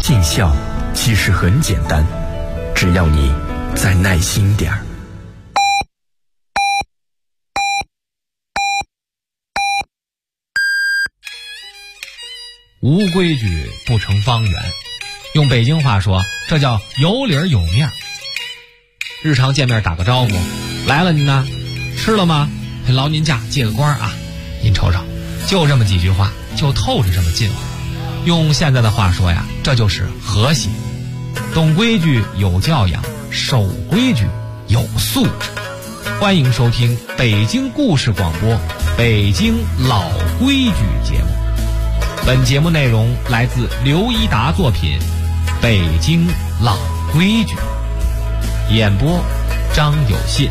尽孝其实很简单，只要你再耐心点儿。 无规矩不成方圆，用北京话说，这叫有理儿有面儿。日常见面打个招呼，来了您呢，吃了吗？劳您驾，借个光啊！您瞅瞅，就这么几句话，就透着这么近乎。用现在的话说呀，这就是和谐。懂规矩有教养，守规矩有素质。欢迎收听北京故事广播《北京老规矩》节目。本节目内容来自刘一达作品《北京老规矩》，演播张有信。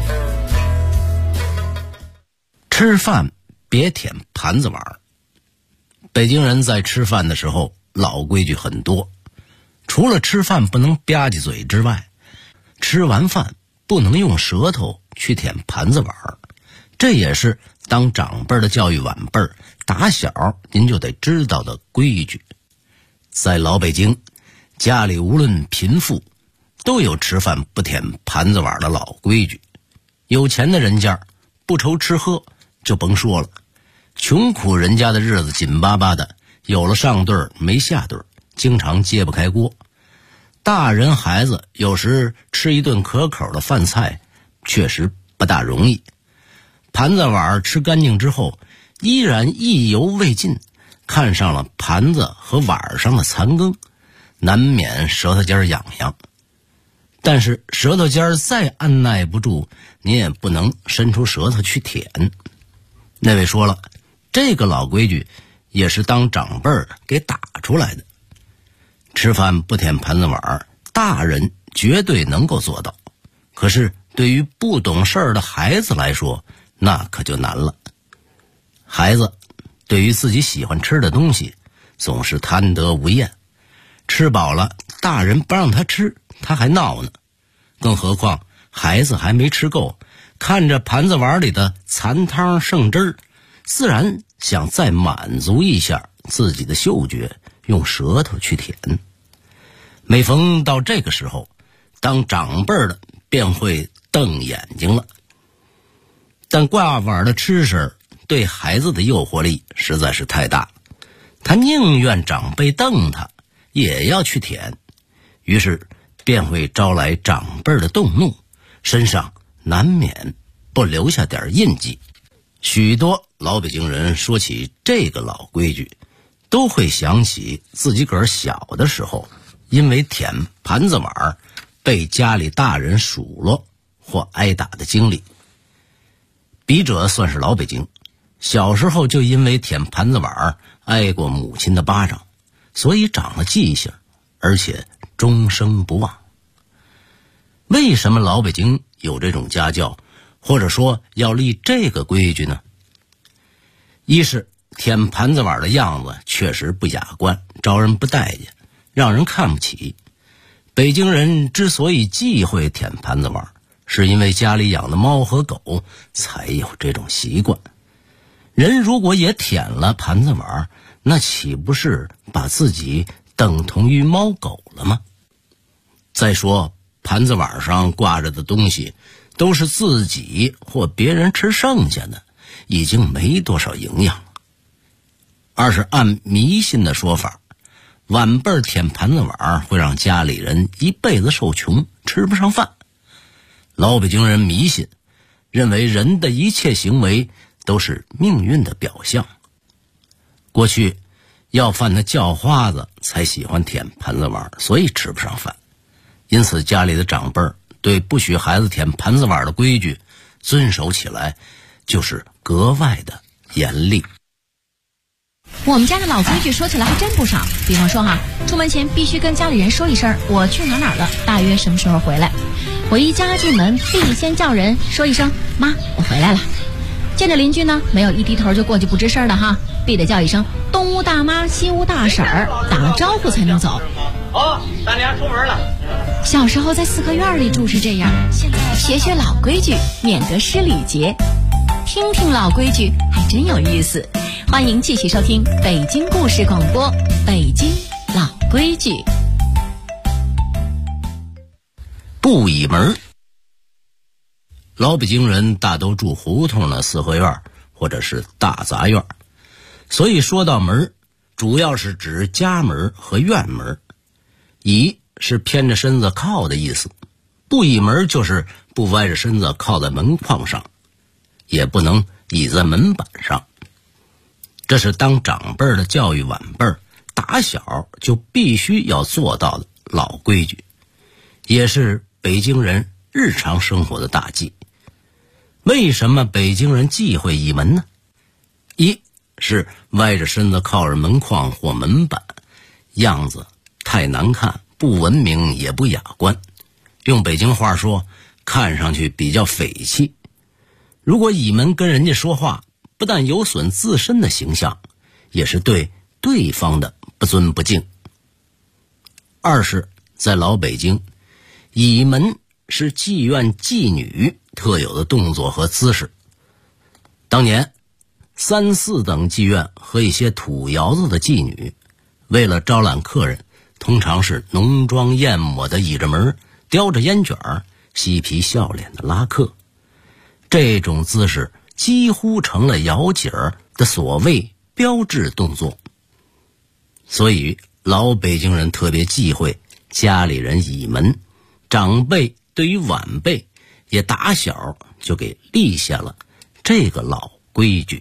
吃饭别舔盘子碗。北京人在吃饭的时候老规矩很多，除了吃饭不能吧唧嘴之外，吃完饭不能用舌头去舔盘子碗，这也是当长辈的教育晚辈，打小您就得知道的规矩。在老北京，家里无论贫富都有吃饭不舔盘子碗的老规矩。有钱的人家不愁吃喝就甭说了，穷苦人家的日子紧巴巴的，有了上顿没下顿，经常揭不开锅。大人孩子有时吃一顿可口的饭菜确实不大容易，盘子碗吃干净之后依然意犹未尽，看上了盘子和碗上的残羹，难免舌头尖痒痒。但是舌头尖再按耐不住，你也不能伸出舌头去舔。那位说了，这个老规矩也是当长辈给打出来的。吃饭不舔盘子碗，大人绝对能够做到，可是对于不懂事儿的孩子来说，那可就难了。孩子对于自己喜欢吃的东西总是贪得无厌，吃饱了大人不让他吃他还闹呢，更何况孩子还没吃够，看着盘子碗里的残汤剩汁儿，自然想再满足一下自己的嗅觉，用舌头去舔。每逢到这个时候，当长辈的便会瞪眼睛了。但挂碗的吃食对孩子的诱惑力实在是太大，他宁愿长辈瞪他也要去舔，于是便会招来长辈的动怒，身上难免不留下点印记。许多老北京人说起这个老规矩，都会想起自己个儿小的时候，因为舔盘子碗被家里大人数落或挨打的经历。笔者算是老北京，小时候就因为舔盘子碗挨过母亲的巴掌，所以长了记性，而且终生不忘。为什么老北京有这种家教，或者说要立这个规矩呢？一是舔盘子碗的样子确实不雅观，招人不待见，让人看不起。北京人之所以忌讳舔盘子碗，是因为家里养的猫和狗才有这种习惯。人如果也舔了盘子碗，那岂不是把自己等同于猫狗了吗？再说盘子碗上挂着的东西都是自己或别人吃剩下的，已经没多少营养了。二是按迷信的说法，晚辈舔盘子碗会让家里人一辈子受穷，吃不上饭。老北京人迷信，认为人的一切行为都是命运的表象。过去要饭的叫花子才喜欢舔盘子碗，所以吃不上饭。因此家里的长辈对不许孩子舔盘子碗的规矩遵守起来就是格外的严厉。 我们家的老规矩说起来还真不少，比方说出门前必须跟家里人说一声我去哪儿了，大约什么时候回来。我一家进门必先叫人说一声妈我回来了。见着邻居呢，没有一低头就过去不吱声的必得叫一声东屋大妈西屋大婶儿，打了招呼才能走。 大娘出门了。 小时候在四合院里住是这样，现在学学老规矩，免得失礼节。听听老规矩还真有意思。欢迎继续收听北京故事广播《北京老规矩》。 不倚门。老北京人大都住胡同的四合院或者是大杂院，所以说到门，主要是指家门和院门。倚是偏着身子靠的意思，不倚门就是不歪着身子靠在门框上，也不能倚在门板上。这是当长辈的教育晚辈打小就必须要做到的老规矩，也是北京人日常生活的大忌。为什么北京人忌讳倚门呢？一是歪着身子靠着门框或门板，样子太难看，不文明也不雅观，用北京话说，看上去比较匪气。如果倚门跟人家说话，不但有损自身的形象，也是对对方的不尊不敬。二是在老北京，倚门是妓院妓女特有的动作和姿势。当年3、4等妓院和一些土窑子的妓女，为了招揽客人，通常是浓妆艳抹的倚着门，叼着烟卷，嬉皮笑脸的拉客。这种姿势几乎成了窑姐儿的所谓标志动作，所以老北京人特别忌讳家里人倚门，长辈对于晚辈也打小就给立下了这个老规矩。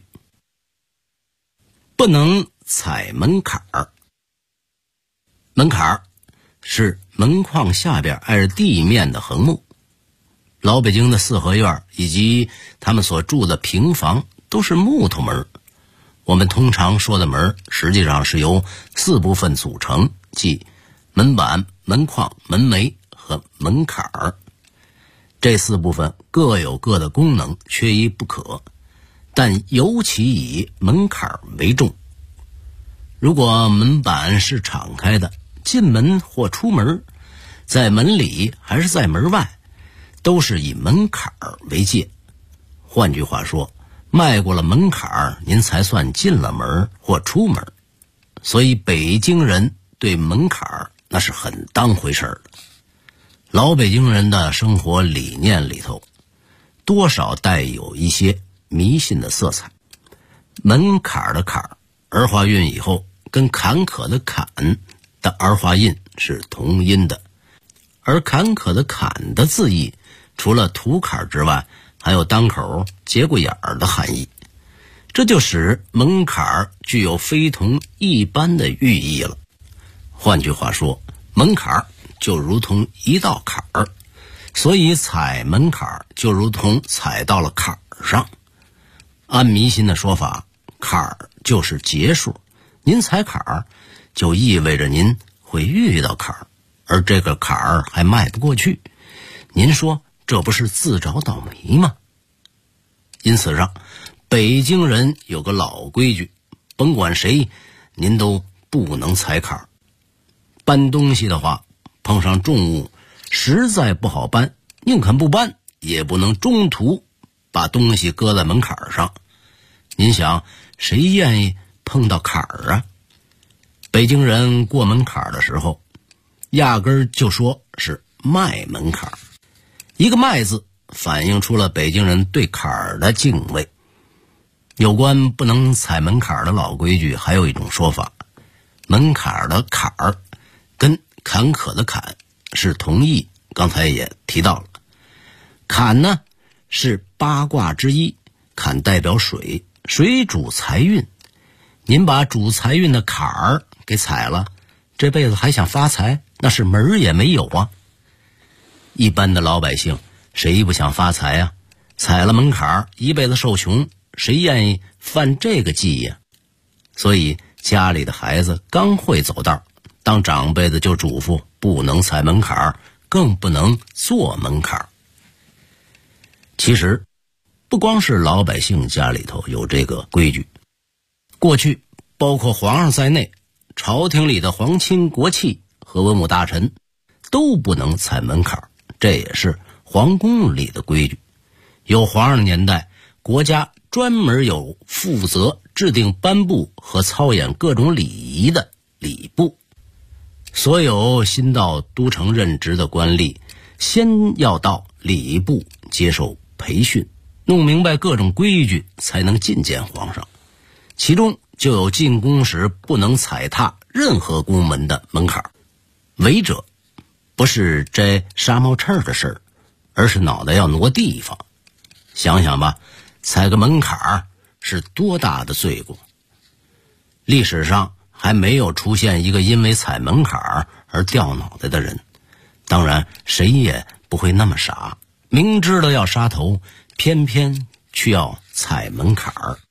不能踩门槛儿。门槛儿是门框下边挨着地面的横木。老北京的四合院以及他们所住的平房都是木头门。我们通常说的门实际上是由4部分组成，即门板、门框、门楣和门槛儿。这4部分各有各的功能，缺一不可，但尤其以门槛儿为重。如果门板是敞开的，进门或出门，在门里还是在门外，都是以门槛儿为界。换句话说，迈过了门槛儿，您才算进了门或出门。所以北京人对门槛儿那是很当回事儿的。老北京人的生活理念里头，多少带有一些迷信的色彩。门槛儿的坎儿，儿化韵以后跟坎坷的坎的儿化音是同音的，而坎坷的坎的字义除了土坎之外，还有当口节骨眼儿的含义，这就使门槛具有非同一般的寓意了。换句话说，门槛就如同一道坎儿，所以踩门槛就如同踩到了坎儿上。按迷信的说法，坎儿就是结束，您踩坎儿就意味着您会遇到坎儿，而这个坎儿还迈不过去，您说这不是自找倒霉吗？因此上，北京人有个老规矩，甭管谁，您都不能踩坎儿。搬东西的话，碰上重物实在不好搬，宁肯不搬，也不能中途把东西搁在门槛上。您想，谁愿意碰到坎儿啊？北京人过门槛的时候，压根儿就说是迈门槛。一个迈字反映出了北京人对坎儿的敬畏。有关不能踩门槛的老规矩，还有一种说法，门槛的坎儿跟坎坷的坎是同义，刚才也提到了。坎呢是八卦之一，坎代表水，水主财运。您把主财运的坎儿给踩了，这辈子还想发财，那是门儿也没有啊。一般的老百姓谁不想发财啊？踩了门槛儿，一辈子受穷，谁愿意犯这个忌呀？所以家里的孩子刚会走道，当长辈的就嘱咐不能踩门槛儿，更不能坐门槛儿。其实不光是老百姓家里头有这个规矩，过去包括皇上在内，朝廷里的皇亲国戚和文武大臣都不能踩门槛儿，这也是皇宫里的规矩。有皇上的年代，国家专门有负责制定颁布和操演各种礼仪的礼部。所有新到都城任职的官吏先要到礼部接受培训，弄明白各种规矩，才能觐见皇上。其中就有进宫时不能踩踏任何宫门的门槛。违者不是摘纱帽翅的事儿，而是脑袋要挪地方。想想吧，踩个门槛是多大的罪过。历史上还没有出现一个因为踩门槛而掉脑袋的人，当然谁也不会那么傻，明知道要杀头，偏偏去要踩门槛。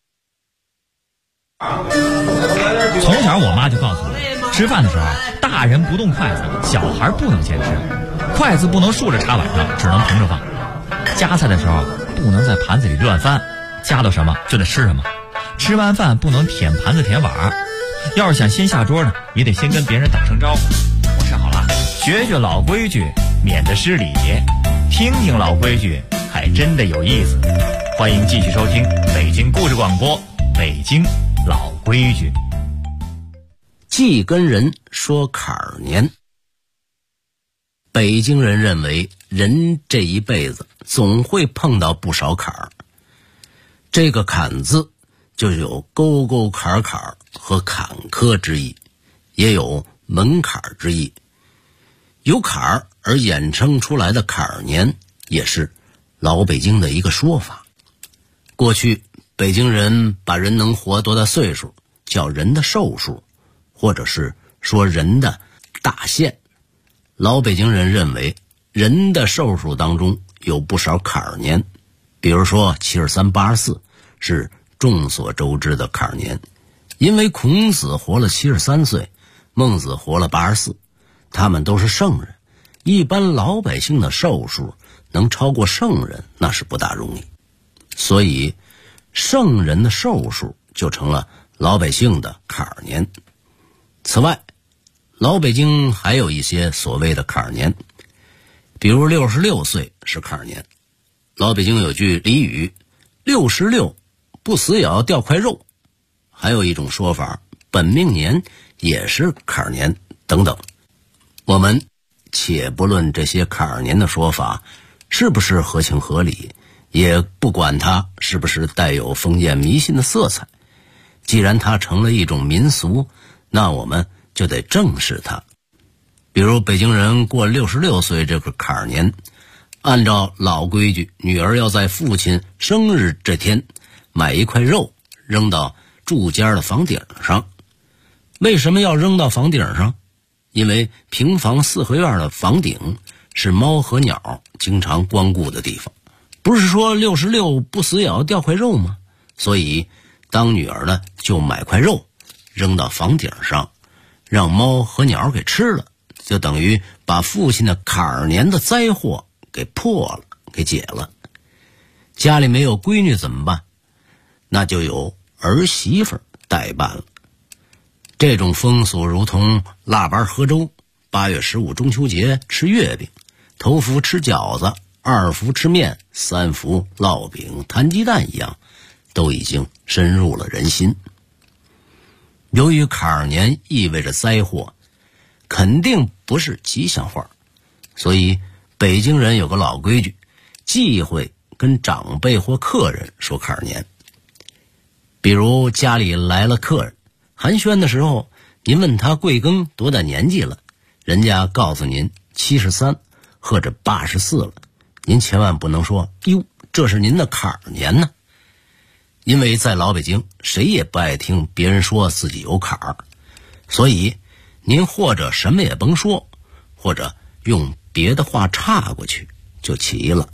从小我妈就告诉我，吃饭的时候大人不动筷子，小孩不能先吃，筷子不能竖着插碗上，只能平着放。夹菜的时候不能在盘子里乱翻，夹到什么就得吃什么。吃完饭不能舔盘子舔碗，要是想先下桌呢，也得先跟别人打声招呼。我吃好了，学学老规矩，免得失礼。听听老规矩，还真的有意思。欢迎继续收听北京故事广播，北京老规矩。 忌跟人说坎儿年。北京人认为人这一辈子总会碰到不少坎儿，这个坎字就有沟沟坎坎和坎坷之意，也有门槛之意。有坎儿而衍生出来的坎儿年，也是老北京的一个说法。过去北京人把人能活多大岁数叫人的寿数，或者是说人的大限。老北京人认为人的寿数当中有不少坎儿年，比如说73、84是众所周知的坎儿年，因为孔子活了73岁，孟子活了84，他们都是圣人，一般老百姓的寿数能超过圣人那是不大容易，所以圣人的寿数就成了老百姓的坎儿年。此外，老北京还有一些所谓的坎儿年，比如66岁是坎儿年。老北京有句俚语，66不死也要掉块肉。还有一种说法，本命年也是坎儿年等等。我们且不论这些坎儿年的说法是不是合情合理，也不管它是不是带有封建迷信的色彩，既然它成了一种民俗，那我们就得正视它。比如北京人过66岁这个坎儿年，按照老规矩，女儿要在父亲生日这天买一块肉扔到住家的房顶上。为什么要扔到房顶上？因为平房四合院的房顶是猫和鸟经常光顾的地方，不是说66不死也要掉块肉吗？所以当女儿呢就买块肉扔到房顶上，让猫和鸟给吃了，就等于把父亲的坎儿年的灾祸给破了，给解了。家里没有闺女怎么办？那就有儿媳妇代办了。这种风俗如同腊八喝粥、8月15中秋节吃月饼、头伏吃饺子、2伏吃面、3伏烙饼、摊鸡蛋一样，都已经深入了人心。由于坎儿年意味着灾祸，肯定不是吉祥话，所以北京人有个老规矩，忌讳跟长辈或客人说坎儿年。比如家里来了客人，寒暄的时候，您问他贵庚多大年纪了，人家告诉您73或者84了，您千万不能说哟，这是您的坎儿年呢。因为在老北京，谁也不爱听别人说自己有坎儿，所以您或者什么也甭说，或者用别的话岔过去就齐了。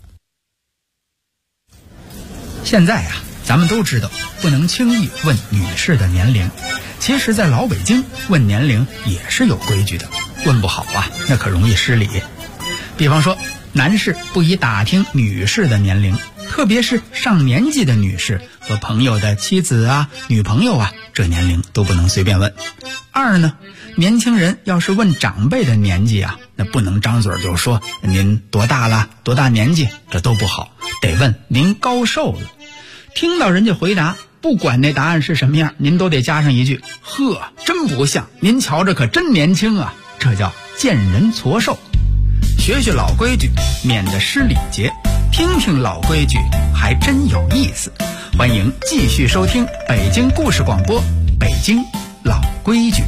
现在啊，咱们都知道不能轻易问女士的年龄，其实在老北京问年龄也是有规矩的，问不好啊，那可容易失礼。比方说，男士不宜打听女士的年龄，特别是上年纪的女士和朋友的妻子啊、女朋友啊，这年龄都不能随便问。二呢，年轻人要是问长辈的年纪啊，那不能张嘴就说您多大了、多大年纪，这都不好，得问您高寿了。听到人家回答，不管那答案是什么样，您都得加上一句：呵，真不像，您瞧着可真年轻啊，这叫见人矬寿。 学学老规矩，免得失礼节。听听老规矩，还真有意思。欢迎继续收听北京故事广播《北京老规矩》。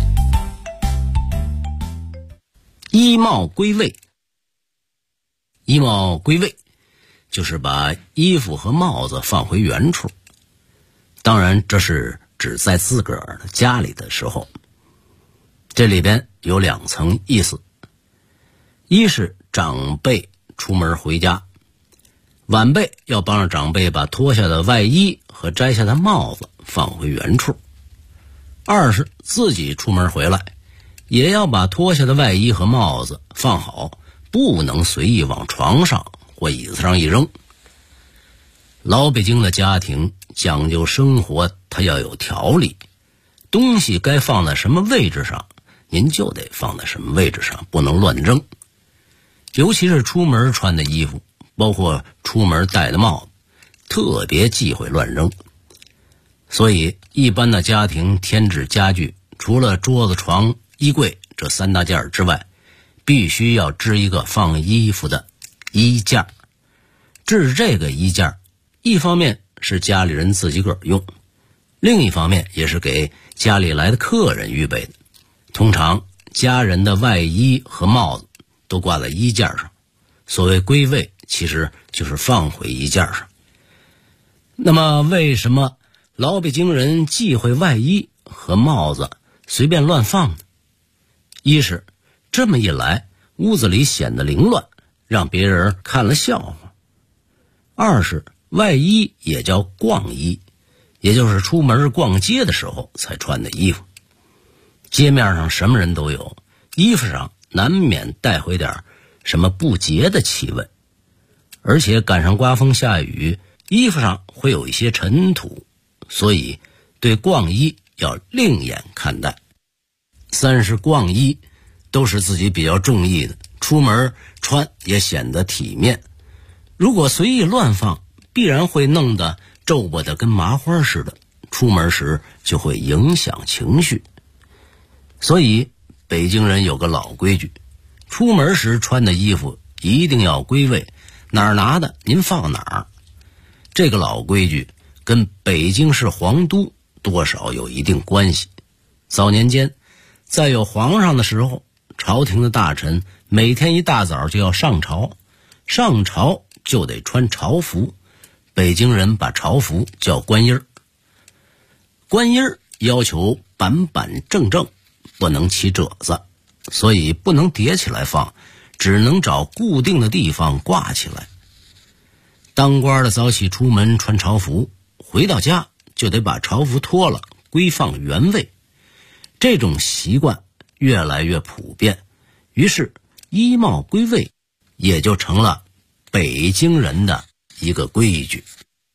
衣帽归位。衣帽归位就是把衣服和帽子放回原处，当然这是指在自个儿的家里的时候。这里边有2层意思，一是长辈出门回家，晚辈要帮着长辈把脱下的外衣和摘下的帽子放回原处；二是自己出门回来，也要把脱下的外衣和帽子放好，不能随意往床上或椅子上一扔。老北京的家庭讲究生活，它要有条理，东西该放在什么位置上，您就得放在什么位置上，不能乱扔。尤其是出门穿的衣服，包括出门戴的帽子，特别忌讳乱扔。所以一般的家庭添置家具，除了桌子、床、衣柜这3大件之外，必须要支一个放衣服的衣架。支这个衣架，一方面是家里人自己个儿用，另一方面也是给家里来的客人预备的。通常家人的外衣和帽子都挂在衣架上，所谓归位其实就是放回衣架上。那么为什么老北京人忌讳外衣和帽子随便乱放呢？一是这么一来屋子里显得凌乱，让别人看了笑话；二是外衣也叫逛衣，也就是出门逛街的时候才穿的衣服。街面上什么人都有，衣服上难免带回点什么不洁的气味，而且赶上刮风下雨，衣服上会有一些尘土，所以对逛衣要另眼看待。三是逛衣都是自己比较中意的，出门穿也显得体面，如果随意乱放，必然会弄得皱巴的跟麻花似的，出门时就会影响情绪。所以北京人有个老规矩，出门时穿的衣服一定要归位，哪儿拿的您放哪儿。这个老规矩跟北京市皇都多少有一定关系。早年间在有皇上的时候，朝廷的大臣每天一大早就要上朝，上朝就得穿朝服，北京人把朝服叫官衣儿。官衣儿要求板板正正，不能起褶子，所以不能叠起来放，只能找固定的地方挂起来。当官的早起出门穿朝服，回到家就得把朝服脱了归放原位。这种习惯越来越普遍，于是衣帽归位也就成了北京人的一个规矩。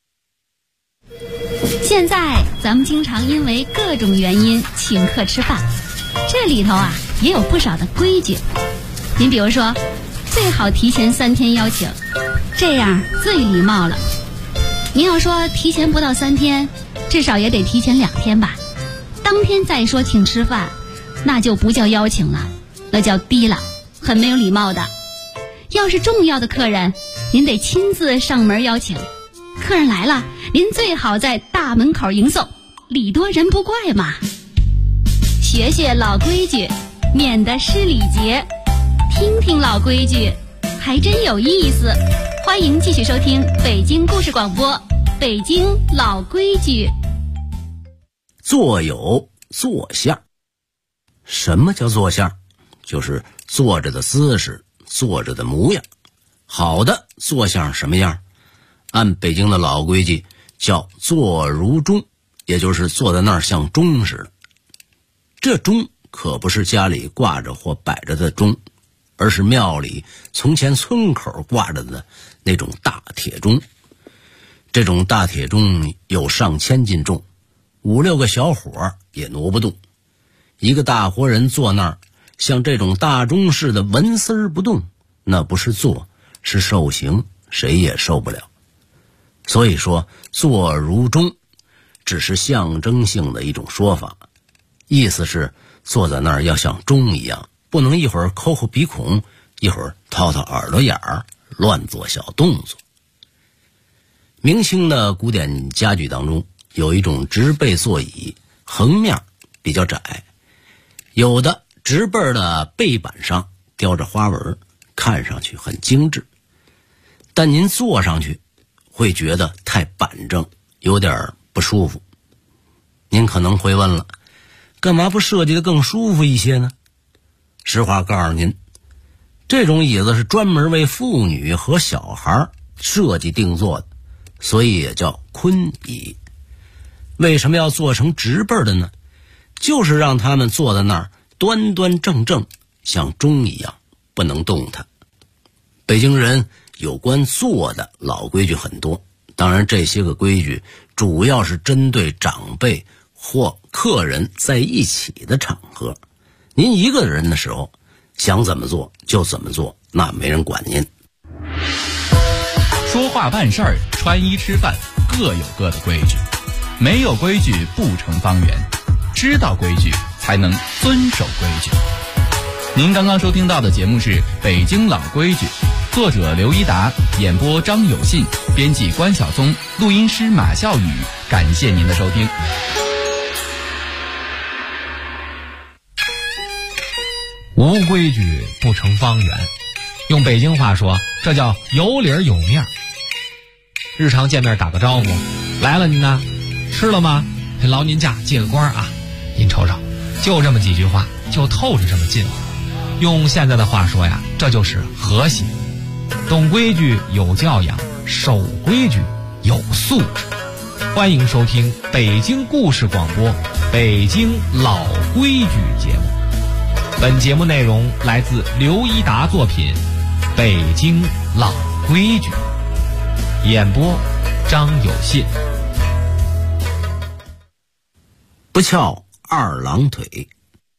现在咱们经常因为各种原因请客吃饭，这里头啊也有不少的规矩。您比如说，最好提前3天邀请，这样最礼貌了。您要说提前不到3天，至少也得提前2天吧。当天再说请吃饭，那就不叫邀请了，那叫低了，很没有礼貌的。要是重要的客人，您得亲自上门邀请。客人来了，您最好在大门口迎送，礼多人不怪嘛。学学老规矩，免得失礼节。听听老规矩，还真有意思。欢迎继续收听北京故事广播《北京老规矩》。 坐有坐相。什么叫坐相？就是坐着的姿势，坐着的模样。好的坐相什么样？按北京的老规矩叫坐如钟，也就是坐在那儿像钟似的。这钟可不是家里挂着或摆着的钟，而是庙里从前村口挂着的那种大铁钟。这种大铁钟有上千斤重，5、6个小伙也挪不动。一个大活人坐那儿，像这种大钟似的纹丝不动，那不是坐，是受刑，谁也受不了。所以说坐如钟只是象征性的一种说法，意思是坐在那儿要像钟一样，不能一会儿抠抠鼻孔， 一会儿掏掏耳朵眼儿，乱做小动作。明清的古典家具当中有一种直背座椅，横面比较窄，有的直背的背板上雕着花纹，看上去很精致，但您坐上去会觉得太板正，有点不舒服。您可能会问了，干嘛不设计得更舒服一些呢？实话告诉您，这种椅子是专门为妇女和小孩设计定做的，所以也叫坤椅。为什么要做成直背的呢？就是让他们坐在那儿端端正正，像钟一样，不能动弹。北京人有关坐的老规矩很多，当然这些个规矩主要是针对长辈或客人在一起的场合。您一个人的时候想怎么做就怎么做，那没人管您。 说话办事儿，穿衣吃饭，各有各的规矩，没有规矩不成方圆，知道规矩才能遵守规矩。您刚刚收听到的节目是《北京老规矩》，作者刘一达，演播张有信，编辑关晓松，录音师马笑宇。感谢您的收听。 无规矩不成方圆，用北京话说，这叫有理有面。日常见面打个招呼，来了您呢，吃了吗？劳您驾，借个光啊！您瞅瞅，就这么几句话，就透着这么近。用现在的话说呀，这就是和谐。懂规矩有教养，守规矩有素质。欢迎收听北京故事广播《北京老规矩》节目。本节目内容来自刘一达作品《北京老规矩》，演播张有信。 不翘二郎腿，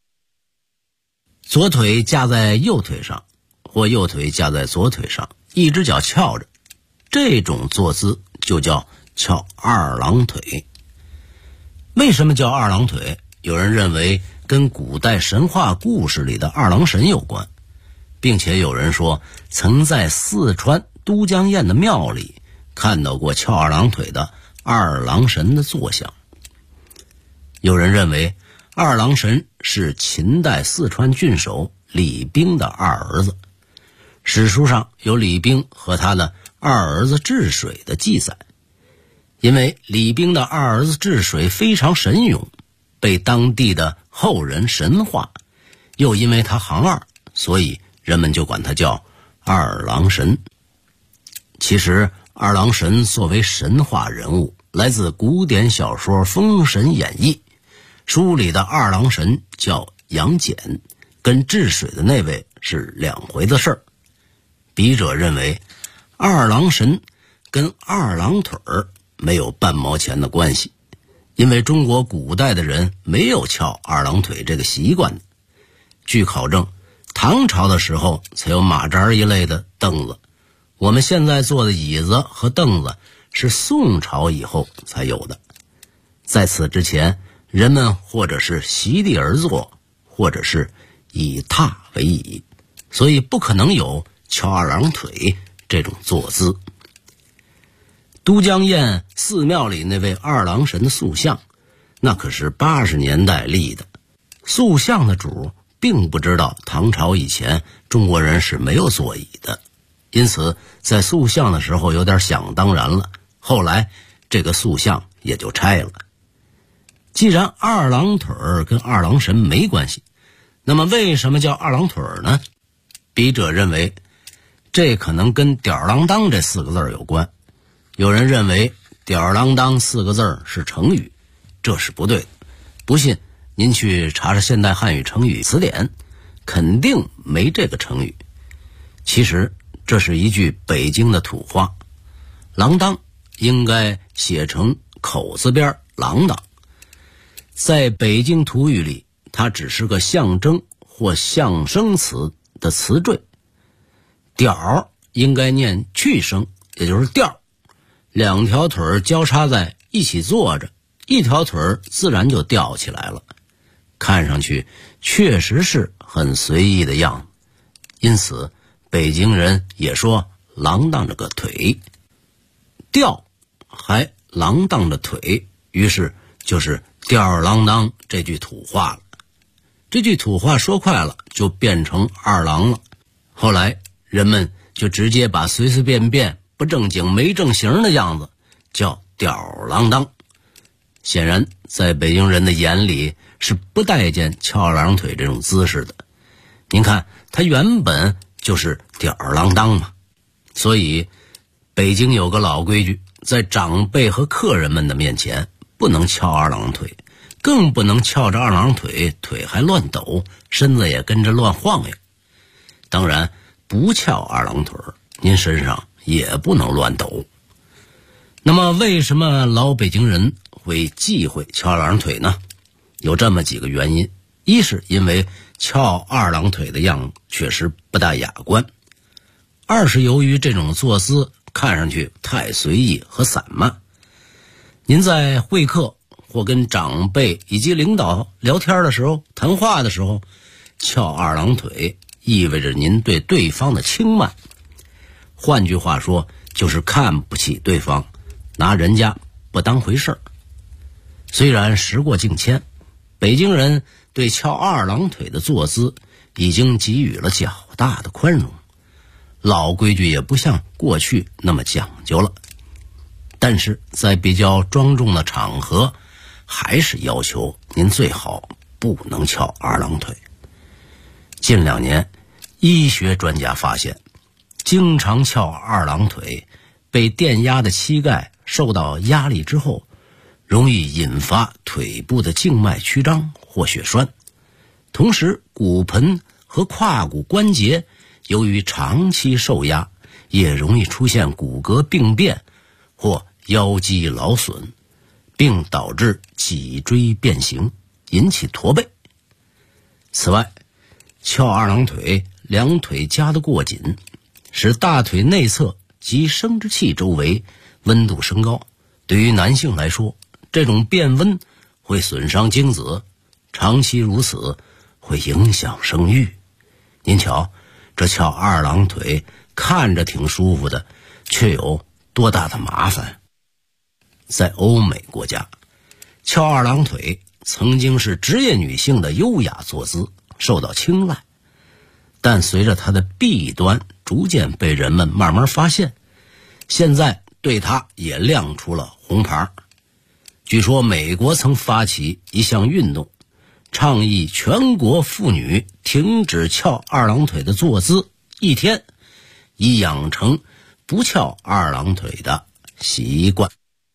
左腿架在右腿上，或右腿架在左腿上，一只脚翘着，这种坐姿就叫翘二郎腿。为什么叫二郎腿？有人认为跟古代神话故事里的二郎神有关，并且有人说曾在四川都江堰的庙里看到过翘二郎腿的二郎神的坐像。有人认为二郎神是秦代四川郡守李冰的二儿子，史书上有李冰和他的二儿子治水的记载。因为李冰的二儿子治水非常神勇，被当地的后人神化，又因为他行二，所以人们就管他叫二郎神。其实二郎神作为神话人物，来自古典小说《封神演义》，书里的二郎神叫杨戬，跟治水的那位是两回子事儿。笔者认为二郎神跟二郎腿没有半毛钱的关系，因为中国古代的人没有翘二郎腿这个习惯的。据考证，唐朝的时候才有马扎一类的凳子，我们现在坐的椅子和凳子是宋朝以后才有的。在此之前，人们或者是席地而坐，或者是以榻为椅，所以不可能有翘二郎腿这种坐姿。都江堰寺庙里那位二郎神的塑像，那可是80年代立的，塑像的主并不知道唐朝以前中国人是没有座椅的，因此在塑像的时候有点想当然了，后来这个塑像也就拆了。既然二郎腿跟二郎神没关系，那么为什么叫二郎腿呢？笔者认为这可能跟吊儿郎当这4个字有关。有人认为吊儿郎当4个字是成语，这是不对的。不信您去查查现代汉语成语词典，肯定没这个成语。其实这是一句北京的土话，郎当应该写成口字边郎当。在北京土语里，它只是个象征或象声词的词缀。吊应该念去声，也就是吊，两条腿交叉在一起坐着，一条腿自然就吊起来了，看上去确实是很随意的样子。因此北京人也说郎当着个腿，吊还郎当着腿，于是就是吊儿郎当这句土话了。这句土话说快了就变成二郎了。后来人们就直接把随随便便不正经没正形的样子叫吊儿郎当。显然在北京人的眼里是不待见翘二郎腿这种姿势的。您看他原本就是吊儿郎当嘛。所以北京有个老规矩，在长辈和客人们的面前不能翘二郎腿，更不能翘着二郎腿，腿还乱抖，身子也跟着乱晃悠。当然不翘二郎腿，您身上也不能乱抖。那么为什么老北京人会忌讳翘二郎腿呢？有这么几个原因。一是因为翘二郎腿的样子确实不大雅观，二是由于这种坐姿看上去太随意和散漫。您在会客或跟长辈以及领导聊天的时候，谈话的时候，翘二郎腿意味着您对对方的轻慢，换句话说就是看不起对方，拿人家不当回事儿。虽然时过境迁，北京人对翘二郎腿的坐姿已经给予了较大的宽容，老规矩也不像过去那么讲究了。但是在比较庄重的场合，还是要求您最好不能翘二郎腿。近2年，医学专家发现，经常翘二郎腿，被电压的膝盖受到压力之后，容易引发腿部的静脉曲张或血栓。同时骨盆和胯骨关节由于长期受压，也容易出现骨骼病变或腰肌劳损，并导致脊椎变形，引起驼背。此外，翘二郎腿，两腿夹得过紧，使大腿内侧及生殖器周围温度升高。对于男性来说，这种变温会损伤精子，长期如此会影响生育。您瞧，这翘二郎腿看着挺舒服的，却有多大的麻烦。在欧美国家，翘二郎腿曾经是职业女性的优雅坐姿，受到青睐。但随着它的弊端逐渐被人们慢慢发现，现在对它也亮出了红牌。据说美国曾发起一项运动，倡议全国妇女停止翘二郎腿的坐姿1天，以养成不翘二郎腿的习惯。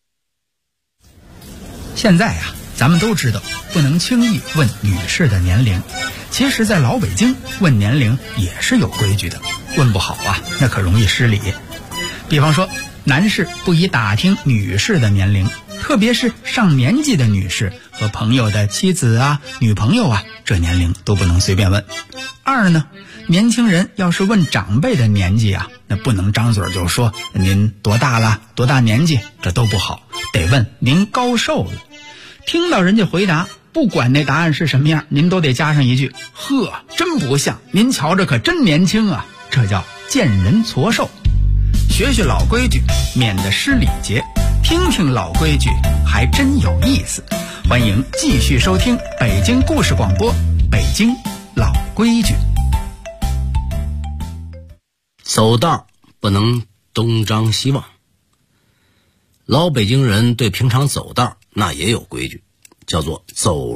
现在啊，咱们都知道不能轻易问女士的年龄，其实在老北京问年龄也是有规矩的，问不好啊，那可容易失礼。比方说，男士不宜打听女士的年龄，特别是上年纪的女士和朋友的妻子啊、女朋友啊，这年龄都不能随便问。二呢，年轻人要是问长辈的年纪啊，那不能张嘴就说您多大了、多大年纪，这都不好，得问您高寿了。听到人家回答，不管那答案是什么样，您都得加上一句：呵，真不像，您瞧着可真年轻啊。这叫见人矬寿。学学老规矩，免得失礼节，听听老规矩还真有意思。欢迎继续收听北京故事广播，北京老规矩。 走道不能东张西望。老北京人对平常走道那也有规矩，叫做走